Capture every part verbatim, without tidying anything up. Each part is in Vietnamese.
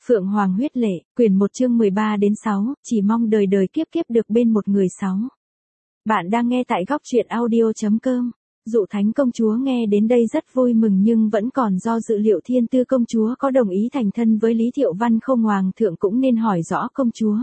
Phượng Hoàng huyết lệ, quyển một chương mười ba đến sáu, chỉ mong đời đời kiếp kiếp được bên một người sáu. Bạn đang nghe tại góc truyện audio chấm com. Dụ Thánh công chúa nghe đến đây rất vui mừng nhưng vẫn còn do dự liệu Thiên Tư công chúa có đồng ý thành thân với Lý Thiệu Văn không. Hoàng thượng cũng nên hỏi rõ công chúa.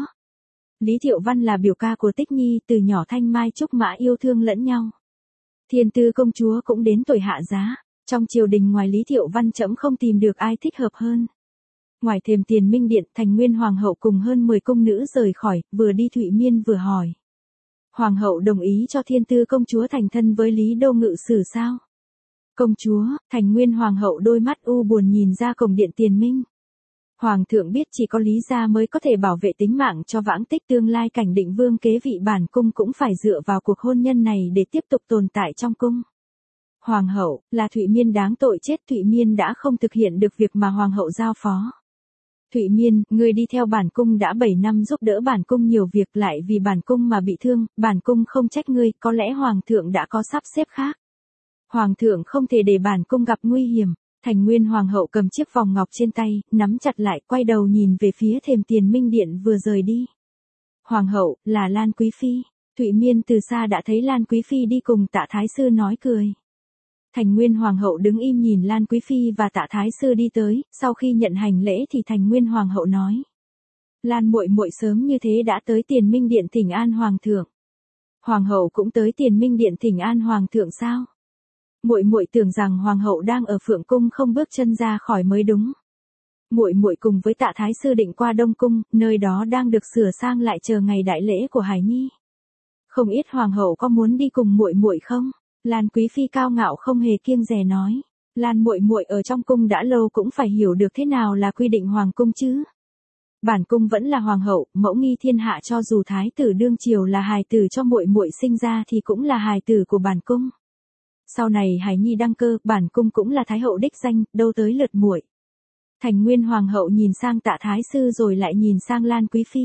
Lý Thiệu Văn là biểu ca của Tích Nhi, từ nhỏ thanh mai trúc mã yêu thương lẫn nhau. Thiên Tư công chúa cũng đến tuổi hạ giá, trong triều đình ngoài Lý Thiệu Văn trẫm không tìm được ai thích hợp hơn. Ngoài thềm Tiền Minh Điện, Thành Nguyên Hoàng hậu cùng hơn mười cung nữ rời khỏi, vừa đi Thụy Miên vừa hỏi. Hoàng hậu đồng ý cho Thiên Tư công chúa thành thân với Lý Đô Ngự Sử sao? Công chúa, Thành Nguyên Hoàng hậu đôi mắt u buồn nhìn ra cổng điện Tiền Minh. Hoàng thượng biết chỉ có Lý gia mới có thể bảo vệ tính mạng cho Vãng Tích, tương lai cảnh định vương kế vị bản cung cũng phải dựa vào cuộc hôn nhân này để tiếp tục tồn tại trong cung. Hoàng hậu, là Thụy Miên đáng tội chết, Thụy Miên đã không thực hiện được việc mà Hoàng hậu giao phó. Thụy Miên, người đi theo bản cung đã bảy năm giúp đỡ bản cung nhiều việc, lại vì bản cung mà bị thương, bản cung không trách ngươi, có lẽ Hoàng thượng đã có sắp xếp khác. Hoàng thượng không thể để bản cung gặp nguy hiểm. Thành Nguyên Hoàng hậu cầm chiếc vòng ngọc trên tay, nắm chặt lại, quay đầu nhìn về phía thềm Tiền Minh Điện vừa rời đi. Hoàng hậu, là Lan Quý Phi. Thụy Miên từ xa đã thấy Lan Quý Phi đi cùng Tạ Thái Sư nói cười. Thành Nguyên Hoàng hậu đứng im nhìn Lan Quý Phi và Tạ Thái Sư đi tới, sau khi nhận hành lễ thì Thành Nguyên Hoàng hậu nói. Lan muội muội sớm như thế đã tới Tiền Minh Điện thỉnh an Hoàng thượng. Hoàng hậu cũng tới Tiền Minh Điện thỉnh an Hoàng thượng sao? Muội muội tưởng rằng Hoàng hậu đang ở Phượng cung không bước chân ra khỏi mới đúng. Muội muội cùng với Tạ Thái Sư định qua Đông cung, nơi đó đang được sửa sang lại chờ ngày đại lễ của Hải Nhi. Không biết Hoàng hậu có muốn đi cùng muội muội không? Lan Quý Phi cao ngạo không hề kiêng dè nói. Lan muội muội ở trong cung đã lâu cũng phải hiểu được thế nào là quy định hoàng cung chứ. Bản cung vẫn là hoàng hậu, mẫu nghi thiên hạ, cho dù thái tử đương triều là hài tử cho muội muội sinh ra thì cũng là hài tử của bản cung. Sau này Hải Nhi đăng cơ, bản cung cũng là thái hậu đích danh, đâu tới lượt muội. Thành Nguyên Hoàng hậu nhìn sang Tạ Thái Sư rồi lại nhìn sang Lan Quý Phi.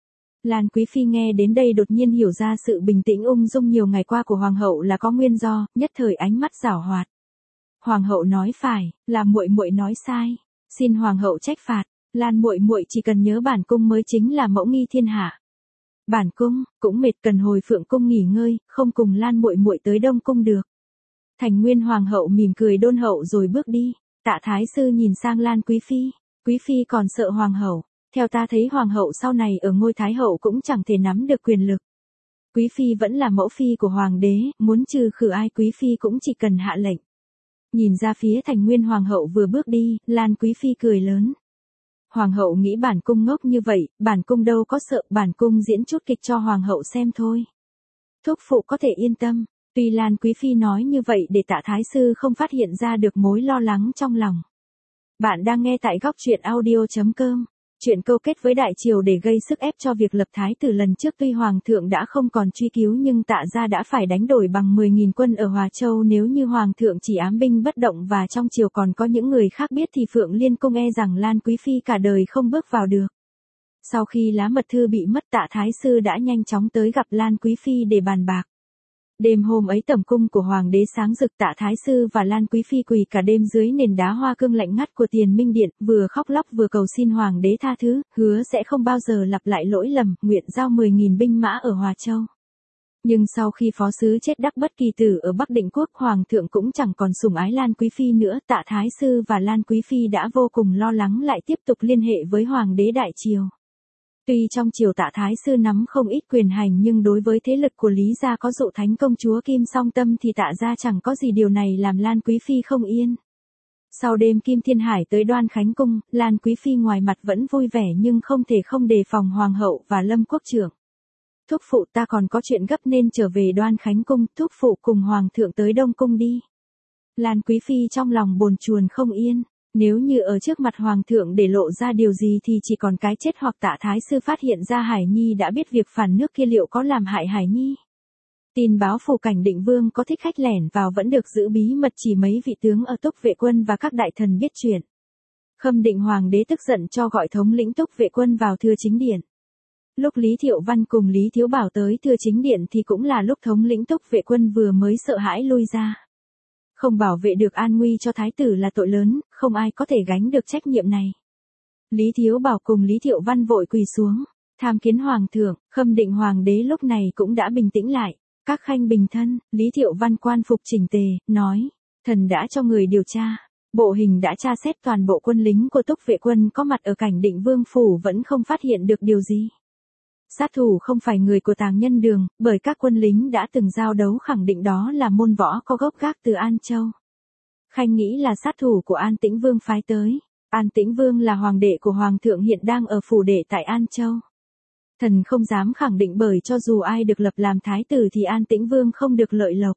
Lan Quý Phi nghe đến đây đột nhiên hiểu ra sự bình tĩnh ung dung nhiều ngày qua của Hoàng hậu là có nguyên do, nhất thời ánh mắt giảo hoạt. Hoàng hậu nói phải, là muội muội nói sai, xin Hoàng hậu trách phạt. Lan muội muội chỉ cần nhớ bản cung mới chính là mẫu nghi thiên hạ. Bản cung cũng mệt, cần hồi Phượng cung nghỉ ngơi, không cùng Lan muội muội tới Đông cung được. Thành Nguyên Hoàng hậu mỉm cười đôn hậu rồi bước đi. Tạ Thái Sư nhìn sang Lan Quý Phi. Quý Phi còn sợ Hoàng hậu. Theo ta thấy Hoàng hậu sau này ở ngôi Thái hậu cũng chẳng thể nắm được quyền lực. Quý Phi vẫn là mẫu phi của Hoàng đế, muốn trừ khử ai Quý Phi cũng chỉ cần hạ lệnh. Nhìn ra phía Thành Nguyên Hoàng hậu vừa bước đi, Lan Quý Phi cười lớn. Hoàng hậu nghĩ bản cung ngốc như vậy, bản cung đâu có sợ, bản cung diễn chút kịch cho Hoàng hậu xem thôi. Thúc phụ có thể yên tâm. Tuy Lan Quý Phi nói như vậy để Tạ Thái Sư không phát hiện ra được mối lo lắng trong lòng. Bạn đang nghe tại góc truyện audio chấm com. Chuyện câu kết với đại triều để gây sức ép cho việc lập thái tử lần trước, tuy Hoàng thượng đã không còn truy cứu nhưng Tạ gia đã phải đánh đổi bằng mười nghìn quân ở Hòa Châu. Nếu như Hoàng thượng chỉ ám binh bất động và trong triều còn có những người khác biết thì Phượng Liên cung e rằng Lan Quý Phi cả đời không bước vào được. Sau khi lá mật thư bị mất, Tạ Thái Sư đã nhanh chóng tới gặp Lan Quý Phi để bàn bạc. Đêm hôm ấy tẩm cung của Hoàng đế sáng rực, Tạ Thái Sư và Lan Quý Phi quỳ cả đêm dưới nền đá hoa cương lạnh ngắt của Tiền Minh Điện, vừa khóc lóc vừa cầu xin Hoàng đế tha thứ, hứa sẽ không bao giờ lặp lại lỗi lầm, nguyện giao mười nghìn binh mã ở Hòa Châu. Nhưng sau khi phó sứ chết Đắc Bất Kỳ Tử ở Bắc Định Quốc, Hoàng thượng cũng chẳng còn sủng ái Lan Quý Phi nữa. Tạ Thái Sư và Lan Quý Phi đã vô cùng lo lắng, lại tiếp tục liên hệ với Hoàng đế đại triều. Tuy trong triều Tạ Thái Sư nắm không ít quyền hành nhưng đối với thế lực của Lý gia có Dụ Thánh công chúa Kim Song Tâm thì Tạ gia chẳng có gì, điều này làm Lan Quý Phi không yên. Sau đêm Kim Thiên Hải tới Đoan Khánh cung, Lan Quý Phi ngoài mặt vẫn vui vẻ nhưng không thể không đề phòng Hoàng hậu và Lâm Quốc trưởng. Thúc phụ, ta còn có chuyện gấp nên trở về Đoan Khánh cung, thúc phụ cùng Hoàng thượng tới Đông cung đi. Lan Quý Phi trong lòng bồn chồn không yên. Nếu như ở trước mặt Hoàng thượng để lộ ra điều gì thì chỉ còn cái chết, hoặc Tạ Thái Sư phát hiện ra Hải Nhi đã biết việc phản nước kia liệu có làm hại Hải Nhi. Tin báo phủ cảnh định vương có thích khách lẻn vào vẫn được giữ bí mật, chỉ mấy vị tướng ở Túc Vệ quân và các đại thần biết chuyện. Khâm Định Hoàng đế tức giận cho gọi thống lĩnh Túc Vệ quân vào Thừa Chính Điện. Lúc Lý Thiệu Văn cùng Lý Thiếu Bảo tới Thừa Chính Điện thì cũng là lúc thống lĩnh Túc Vệ quân vừa mới sợ hãi lui ra. Không bảo vệ được an nguy cho thái tử là tội lớn, không ai có thể gánh được trách nhiệm này. Lý Thiếu Bảo cùng Lý Thiệu Văn vội quỳ xuống, tham kiến hoàng thượng. Khâm Định hoàng đế lúc này cũng đã bình tĩnh lại. Các khanh bình thân, Lý Thiệu Văn quan phục chỉnh tề, nói, thần đã cho người điều tra. Bộ hình đã tra xét toàn bộ quân lính của Túc Vệ quân có mặt ở Cảnh Định Vương phủ vẫn không phát hiện được điều gì. Sát thủ không phải người của Tàng Nhân Đường, bởi các quân lính đã từng giao đấu khẳng định đó là môn võ có gốc gác từ An Châu. Khanh nghĩ là sát thủ của An Tĩnh Vương phái tới. An Tĩnh Vương là hoàng đệ của hoàng thượng hiện đang ở phủ đệ tại An Châu. Thần không dám khẳng định bởi cho dù ai được lập làm thái tử thì An Tĩnh Vương không được lợi lộc.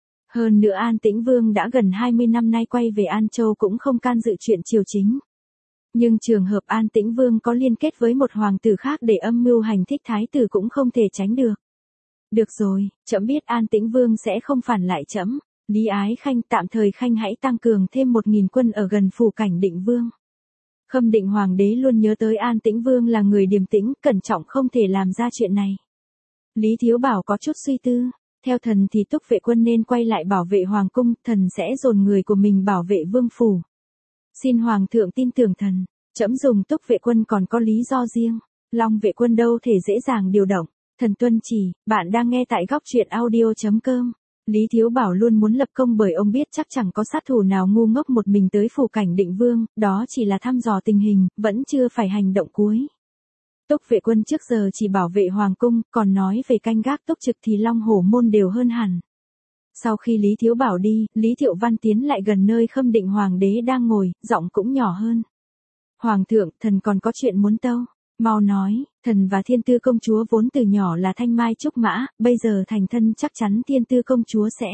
Hơn nữa An Tĩnh Vương đã gần hai mươi năm nay quay về An Châu cũng không can dự chuyện triều chính. Nhưng trường hợp An Tĩnh Vương có liên kết với một hoàng tử khác để âm mưu hành thích thái tử cũng không thể tránh được. Được rồi, trẫm biết An Tĩnh Vương sẽ không phản lại trẫm. Lý Ái Khanh, tạm thời Khanh hãy tăng cường thêm một nghìn quân ở gần phủ Cảnh Định Vương. Khâm Định hoàng đế luôn nhớ tới An Tĩnh Vương là người điềm tĩnh, cẩn trọng không thể làm ra chuyện này. Lý Thiếu Bảo có chút suy tư. Theo thần thì Túc Vệ quân nên quay lại bảo vệ hoàng cung, thần sẽ dồn người của mình bảo vệ vương phủ. Xin hoàng thượng tin tưởng thần, trẫm dùng Túc Vệ quân còn có lý do riêng. Long Vệ quân đâu thể dễ dàng điều động. Thần tuân chỉ. Bạn đang nghe tại góc truyện audio chấm com. Lý Thiếu Bảo luôn muốn lập công bởi ông biết chắc chẳng có sát thủ nào ngu ngốc một mình tới phủ Cảnh Định Vương, đó chỉ là thăm dò tình hình, vẫn chưa phải hành động cuối. Túc Vệ quân trước giờ chỉ bảo vệ hoàng cung, còn nói về canh gác túc trực thì Long Hổ môn đều hơn hẳn. Sau khi Lý Thiếu Bảo đi, Lý Thiệu Văn tiến lại gần nơi Khâm Định hoàng đế đang ngồi, giọng cũng nhỏ hơn. Hoàng thượng, thần còn có chuyện muốn tâu. Mau nói, thần và Thiên Tư công chúa vốn từ nhỏ là thanh mai trúc mã, bây giờ thành thân chắc chắn Thiên Tư công chúa sẽ.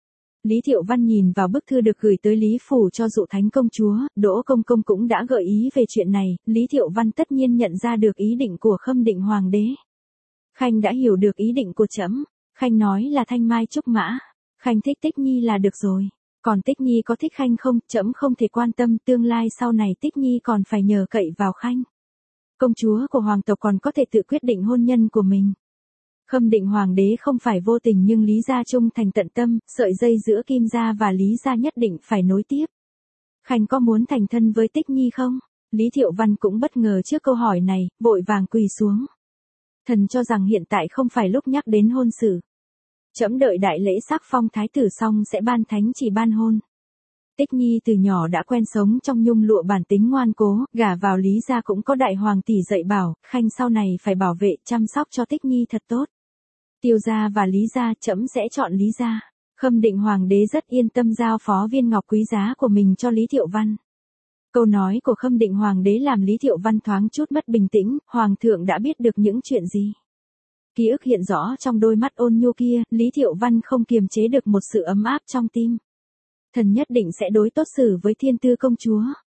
Lý Thiệu Văn nhìn vào bức thư được gửi tới Lý phủ cho Dụ Thánh công chúa, Đỗ công công cũng đã gợi ý về chuyện này, Lý Thiệu Văn tất nhiên nhận ra được ý định của Khâm Định hoàng đế. Khanh đã hiểu được ý định của trẫm. Khanh nói là thanh mai trúc mã. Khanh thích Tích Nhi là được rồi. Còn Tích Nhi có thích Khanh không, trẫm không thể quan tâm, tương lai sau này Tích Nhi còn phải nhờ cậy vào Khanh. Công chúa của hoàng tộc còn có thể tự quyết định hôn nhân của mình. Khâm Định hoàng đế không phải vô tình nhưng Lý gia trung thành tận tâm, sợi dây giữa Kim gia và Lý gia nhất định phải nối tiếp. Khanh có muốn thành thân với Tích Nhi không? Lý Thiệu Văn cũng bất ngờ trước câu hỏi này, vội vàng quỳ xuống. Thần cho rằng hiện tại không phải lúc nhắc đến hôn sự. Trẫm đợi đại lễ sắc phong thái tử xong sẽ ban thánh chỉ ban hôn. Tích Nhi từ nhỏ đã quen sống trong nhung lụa bản tính ngoan cố, gả vào Lý gia cũng có đại hoàng tỷ dạy bảo, Khanh sau này phải bảo vệ, chăm sóc cho Tích Nhi thật tốt. Tiêu gia và Lý gia, trẫm sẽ chọn Lý gia. Khâm Định hoàng đế rất yên tâm giao phó viên ngọc quý giá của mình cho Lý Thiệu Văn. Câu nói của Khâm Định hoàng đế làm Lý Thiệu Văn thoáng chút mất bình tĩnh, hoàng thượng đã biết được những chuyện gì. Ký ức hiện rõ trong đôi mắt ôn nhu kia, Lý Thiệu Văn không kiềm chế được một sự ấm áp trong tim. Thần nhất định sẽ đối tốt xử với Thiên Tư công chúa.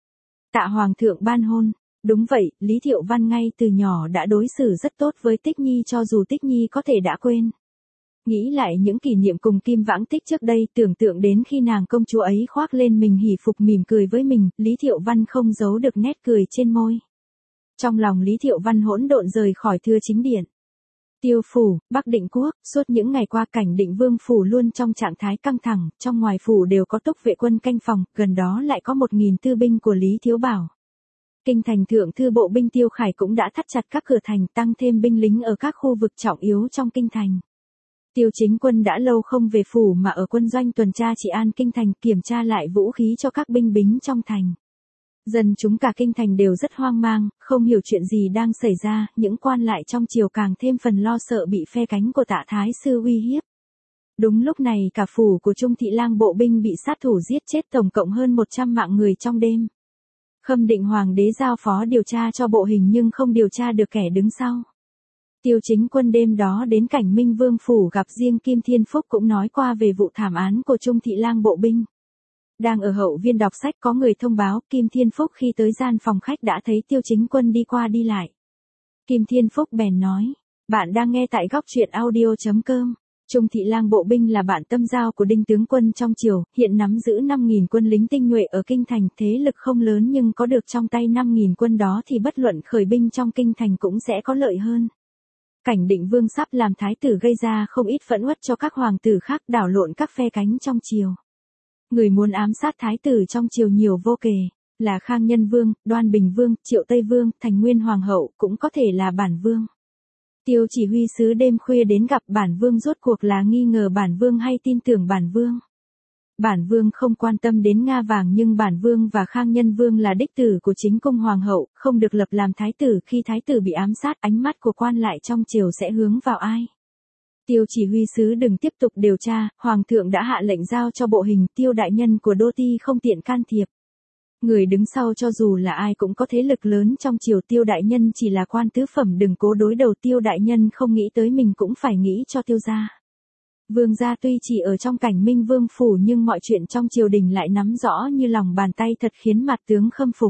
Tạ hoàng thượng ban hôn. Đúng vậy, Lý Thiệu Văn ngay từ nhỏ đã đối xử rất tốt với Tích Nhi cho dù Tích Nhi có thể đã quên. Nghĩ lại những kỷ niệm cùng Kim Vãng Tích trước đây, tưởng tượng đến khi nàng công chúa ấy khoác lên mình hỉ phục mỉm cười với mình, Lý Thiệu Văn không giấu được nét cười trên môi. Trong lòng Lý Thiệu Văn hỗn độn rời khỏi Thưa Chính Điện. Tiêu phủ, Bắc Định Quốc, suốt những ngày qua Cảnh Định Vương phủ luôn trong trạng thái căng thẳng, trong ngoài phủ đều có Túc Vệ quân canh phòng, gần đó lại có một nghìn tư binh của Lý Thiếu Bảo. Kinh thành thượng thư bộ binh Tiêu Khải cũng đã thắt chặt các cửa thành, tăng thêm binh lính ở các khu vực trọng yếu trong kinh thành. Tiêu Chính Quân đã lâu không về phủ mà ở quân doanh tuần tra trị an kinh thành, kiểm tra lại vũ khí cho các binh bính trong thành. Dân chúng cả kinh thành đều rất hoang mang, không hiểu chuyện gì đang xảy ra, những quan lại trong triều càng thêm phần lo sợ bị phe cánh của Tạ Thái Sư uy hiếp. Đúng lúc này cả phủ của Trung Thị Lang bộ binh bị sát thủ giết chết tổng cộng hơn một trăm mạng người trong đêm. Khâm Định hoàng đế giao phó điều tra cho bộ hình nhưng không điều tra được kẻ đứng sau. Tiêu Chính Quân đêm đó đến Cảnh Minh Vương phủ gặp riêng Kim Thiên Phúc cũng nói qua về vụ thảm án của Trung Thị Lang bộ binh. Đang ở hậu viên đọc sách có người thông báo Kim Thiên Phúc khi tới gian phòng khách đã thấy Tiêu Chính Quân đi qua đi lại. Kim Thiên Phúc bèn nói, bạn đang nghe tại góc truyện audio chấm com. Trung Thị Lang bộ binh là bạn tâm giao của Đinh tướng quân trong triều, hiện nắm giữ năm nghìn quân lính tinh nhuệ ở kinh thành, thế lực không lớn nhưng có được trong tay năm nghìn quân đó thì bất luận khởi binh trong kinh thành cũng sẽ có lợi hơn. Cảnh Định Vương sắp làm thái tử gây ra không ít phẫn uất cho các hoàng tử khác, đảo lộn các phe cánh trong triều. Người muốn ám sát thái tử trong triều nhiều vô kể. Là Khang Nhân Vương, Đoan Bình Vương, Triệu Tây Vương, Thành Nguyên Hoàng hậu, cũng có thể là bản vương. Tiêu chỉ huy sứ đêm khuya đến gặp bản vương rốt cuộc là nghi ngờ bản vương hay tin tưởng bản vương. Bản vương không quan tâm đến Nga vàng nhưng bản vương và Khang Nhân Vương là đích tử của chính cung hoàng hậu, không được lập làm thái tử. Khi thái tử bị ám sát, ánh mắt của quan lại trong triều sẽ hướng vào ai? Tiêu chỉ huy sứ đừng tiếp tục điều tra, hoàng thượng đã hạ lệnh giao cho bộ hình, Tiêu đại nhân của đô ti không tiện can thiệp. Người đứng sau cho dù là ai cũng có thế lực lớn trong triều, Tiêu đại nhân chỉ là quan tứ phẩm, đừng cố đối đầu. Tiêu đại nhân không nghĩ tới mình cũng phải nghĩ cho Tiêu gia. Vương gia tuy chỉ ở trong Cảnh Minh Vương phủ nhưng mọi chuyện trong triều đình lại nắm rõ như lòng bàn tay, thật khiến Mạt tướng khâm phục.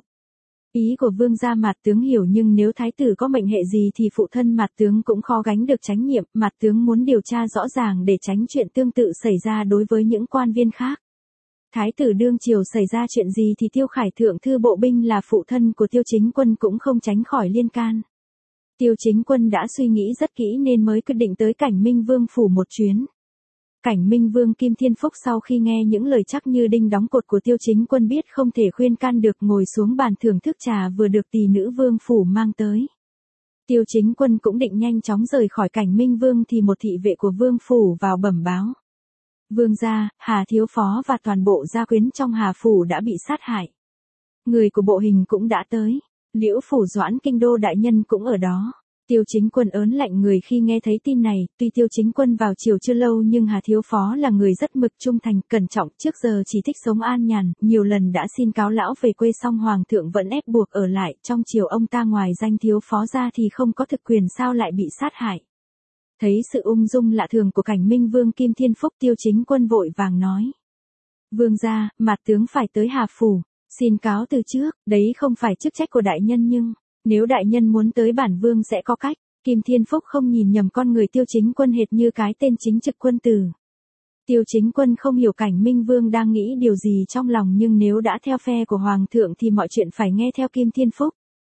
Ý của vương gia Mạt tướng hiểu, nhưng nếu thái tử có mệnh hệ gì thì phụ thân Mạt tướng cũng khó gánh được trách nhiệm. Mạt tướng muốn điều tra rõ ràng để tránh chuyện tương tự xảy ra đối với những quan viên khác. Thái tử đương triều xảy ra chuyện gì thì Tiêu Khải thượng thư bộ binh là phụ thân của Tiêu Chính Quân cũng không tránh khỏi liên can. Tiêu Chính Quân đã suy nghĩ rất kỹ nên mới quyết định tới Cảnh Minh Vương phủ một chuyến. Cảnh Minh Vương Kim Thiên Phúc sau khi nghe những lời chắc như đinh đóng cột của Tiêu Chính Quân biết không thể khuyên can được, ngồi xuống bàn thưởng thức trà vừa được tỳ nữ vương phủ mang tới. Tiêu Chính Quân cũng định nhanh chóng rời khỏi Cảnh Minh Vương thì một thị vệ của vương phủ vào bẩm báo. Vương gia, Hà thiếu phó và toàn bộ gia quyến trong Hà phủ đã bị sát hại. Người của bộ hình cũng đã tới. Liễu phủ Doãn kinh đô đại nhân cũng ở đó. Tiêu Chính Quân ớn lạnh người khi nghe thấy tin này, tuy Tiêu Chính Quân vào triều chưa lâu nhưng Hà thiếu phó là người rất mực trung thành, cẩn trọng, trước giờ chỉ thích sống an nhàn, nhiều lần đã xin cáo lão về quê song hoàng thượng vẫn ép buộc ở lại, trong triều ông ta ngoài danh thiếu phó ra thì không có thực quyền, sao lại bị sát hại. Thấy sự ung dung lạ thường của Cảnh Minh Vương Kim Thiên Phúc, Tiêu Chính Quân vội vàng nói. Vương gia, Mạt tướng phải tới Hà phủ, xin cáo từ trước, đấy không phải chức trách của đại nhân nhưng, nếu đại nhân muốn tới bản vương sẽ có cách. Kim Thiên Phúc không nhìn nhầm con người Tiêu Chính Quân hệt như cái tên chính trực quân tử. Tiêu Chính Quân không hiểu Cảnh Minh Vương đang nghĩ điều gì trong lòng, nhưng nếu đã theo phe của hoàng thượng thì mọi chuyện phải nghe theo Kim Thiên Phúc.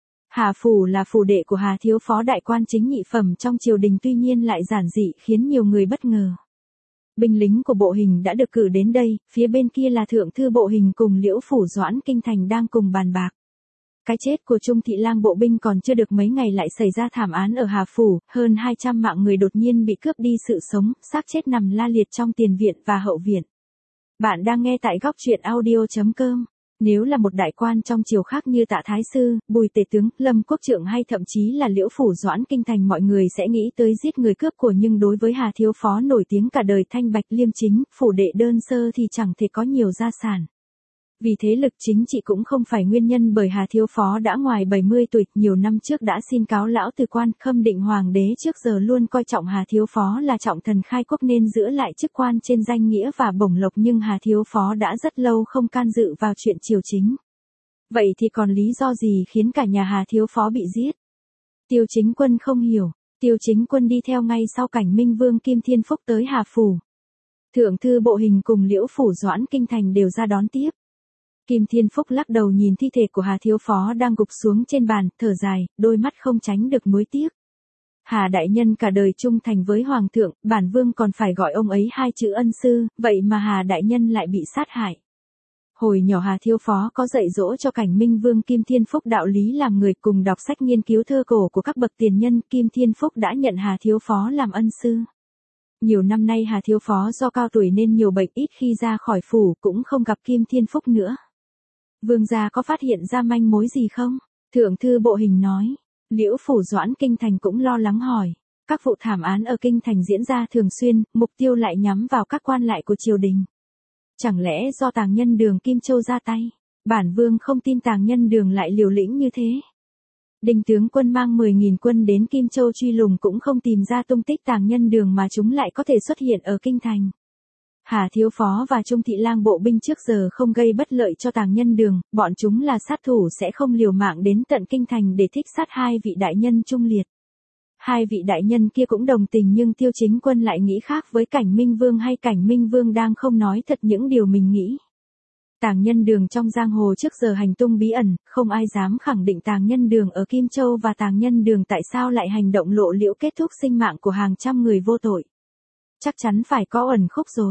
Hà phủ là phủ đệ của Hà thiếu phó, đại quan chính nhị phẩm trong triều đình, tuy nhiên lại giản dị khiến nhiều người bất ngờ. Binh lính của bộ hình đã được cử đến đây, phía bên kia là thượng thư bộ hình cùng Liễu phủ Doãn kinh thành đang cùng bàn bạc. Cái chết của Trung thị lang bộ binh còn chưa được mấy ngày lại xảy ra thảm án ở Hà phủ, hơn hai trăm mạng người đột nhiên bị cướp đi sự sống, xác chết nằm la liệt trong tiền viện và hậu viện. Bạn đang nghe tại góc truyện audio chấm com. Nếu là một đại quan trong triều khác như Tạ Thái Sư, Bùi Tể Tướng, Lâm Quốc Trượng hay thậm chí là Liễu phủ Doãn kinh thành, mọi người sẽ nghĩ tới giết người cướp của, nhưng đối với Hà thiếu phó nổi tiếng cả đời thanh bạch liêm chính, phủ đệ đơn sơ thì chẳng thể có nhiều gia sản. Vì thế lực chính trị cũng không phải nguyên nhân, bởi Hà thiếu phó đã ngoài bảy mươi tuổi, nhiều năm trước đã xin cáo lão từ quan. Khâm Định hoàng đế trước giờ luôn coi trọng Hà thiếu phó là trọng thần khai quốc nên giữ lại chức quan trên danh nghĩa và bổng lộc, nhưng Hà thiếu phó đã rất lâu không can dự vào chuyện triều chính. Vậy thì còn lý do gì khiến cả nhà Hà thiếu phó bị giết? Tiêu Chính Quân không hiểu. Tiêu Chính Quân đi theo ngay sau Cảnh Minh Vương Kim Thiên Phúc tới Hà phủ. Thượng thư bộ hình cùng Liễu phủ Doãn kinh thành đều ra đón tiếp. Kim Thiên Phúc lắc đầu nhìn thi thể của Hà thiếu phó đang gục xuống trên bàn, thở dài, đôi mắt không tránh được nuối tiếc. Hà đại nhân cả đời trung thành với hoàng thượng, bản vương còn phải gọi ông ấy hai chữ ân sư, vậy mà Hà đại nhân lại bị sát hại. Hồi nhỏ Hà thiếu phó có dạy dỗ cho Cảnh Minh Vương Kim Thiên Phúc đạo lý làm người, cùng đọc sách nghiên cứu thơ cổ của các bậc tiền nhân. Kim Thiên Phúc đã nhận Hà thiếu phó làm ân sư. Nhiều năm nay Hà thiếu phó do cao tuổi nên nhiều bệnh, ít khi ra khỏi phủ, cũng không gặp Kim Thiên Phúc nữa. Vương gia có phát hiện ra manh mối gì không? Thượng thư bộ hình nói. Liễu phủ Doãn kinh thành cũng lo lắng hỏi. Các vụ thảm án ở kinh thành diễn ra thường xuyên, mục tiêu lại nhắm vào các quan lại của triều đình. Chẳng lẽ do Tàng Nhân Đường Kim Châu ra tay? Bản vương không tin Tàng Nhân Đường lại liều lĩnh như thế. Đinh tướng quân mang mười nghìn quân đến Kim Châu truy lùng cũng không tìm ra tung tích Tàng Nhân Đường mà chúng lại có thể xuất hiện ở kinh thành. Hà thiếu phó và Trung thị lang bộ binh trước giờ không gây bất lợi cho Tàng Nhân Đường, bọn chúng là sát thủ sẽ không liều mạng đến tận kinh thành để thích sát hai vị đại nhân trung liệt. Hai vị đại nhân kia cũng đồng tình, nhưng Tiêu Chính Quân lại nghĩ khác với Cảnh Minh Vương, hay Cảnh Minh Vương đang không nói thật những điều mình nghĩ. Tàng Nhân Đường trong giang hồ trước giờ hành tung bí ẩn, không ai dám khẳng định Tàng Nhân Đường ở Kim Châu, và Tàng Nhân Đường tại sao lại hành động lộ liễu kết thúc sinh mạng của hàng trăm người vô tội. Chắc chắn phải có ẩn khúc rồi.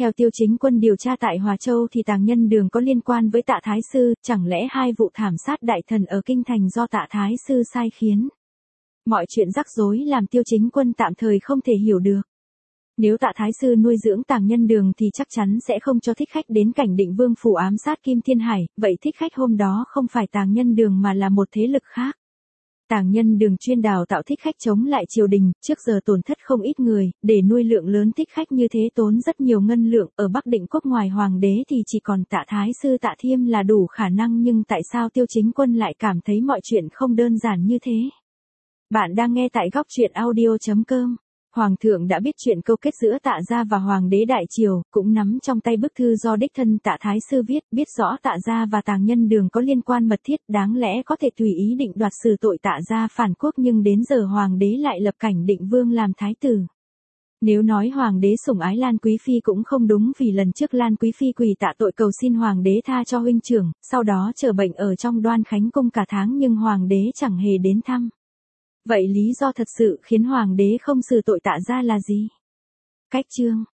Theo Tiêu Chính Quân điều tra tại Hòa Châu thì Tàng Nhân Đường có liên quan với Tạ Thái Sư, chẳng lẽ hai vụ thảm sát đại thần ở Kinh Thành do Tạ Thái Sư sai khiến. Mọi chuyện rắc rối làm Tiêu Chính Quân tạm thời không thể hiểu được. Nếu Tạ Thái Sư nuôi dưỡng Tàng Nhân Đường thì chắc chắn sẽ không cho thích khách đến Cảnh Định Vương phủ ám sát Kim Thiên Hải, vậy thích khách hôm đó không phải Tàng Nhân Đường mà là một thế lực khác. Tàng Nhân Đường chuyên đào tạo thích khách chống lại triều đình, trước giờ tổn thất không ít người, để nuôi lượng lớn thích khách như thế tốn rất nhiều ngân lượng, ở Bắc Định Quốc ngoài hoàng đế thì chỉ còn Tạ Thái Sư Tạ Thiêm là đủ khả năng, nhưng tại sao Tiêu Chính Quân lại cảm thấy mọi chuyện không đơn giản như thế? Bạn đang nghe tại góc truyện audio chấm com. Hoàng thượng đã biết chuyện câu kết giữa Tạ gia và Hoàng đế Đại Triều, cũng nắm trong tay bức thư do đích thân Tạ Thái Sư viết, biết rõ Tạ gia và Tàng Nhân Đường có liên quan mật thiết, đáng lẽ có thể tùy ý định đoạt xử tội Tạ gia phản quốc, nhưng đến giờ Hoàng đế lại lập Cảnh Định Vương làm thái tử. Nếu nói Hoàng đế sủng ái Lan Quý Phi cũng không đúng, vì lần trước Lan Quý Phi quỳ tạ tội cầu xin Hoàng đế tha cho huynh trưởng, sau đó chờ bệnh ở trong Đoan Khánh Cung cả tháng nhưng Hoàng đế chẳng hề đến thăm. Vậy lý do thật sự khiến Hoàng đế không xử tội Tạ gia là gì? Cách chương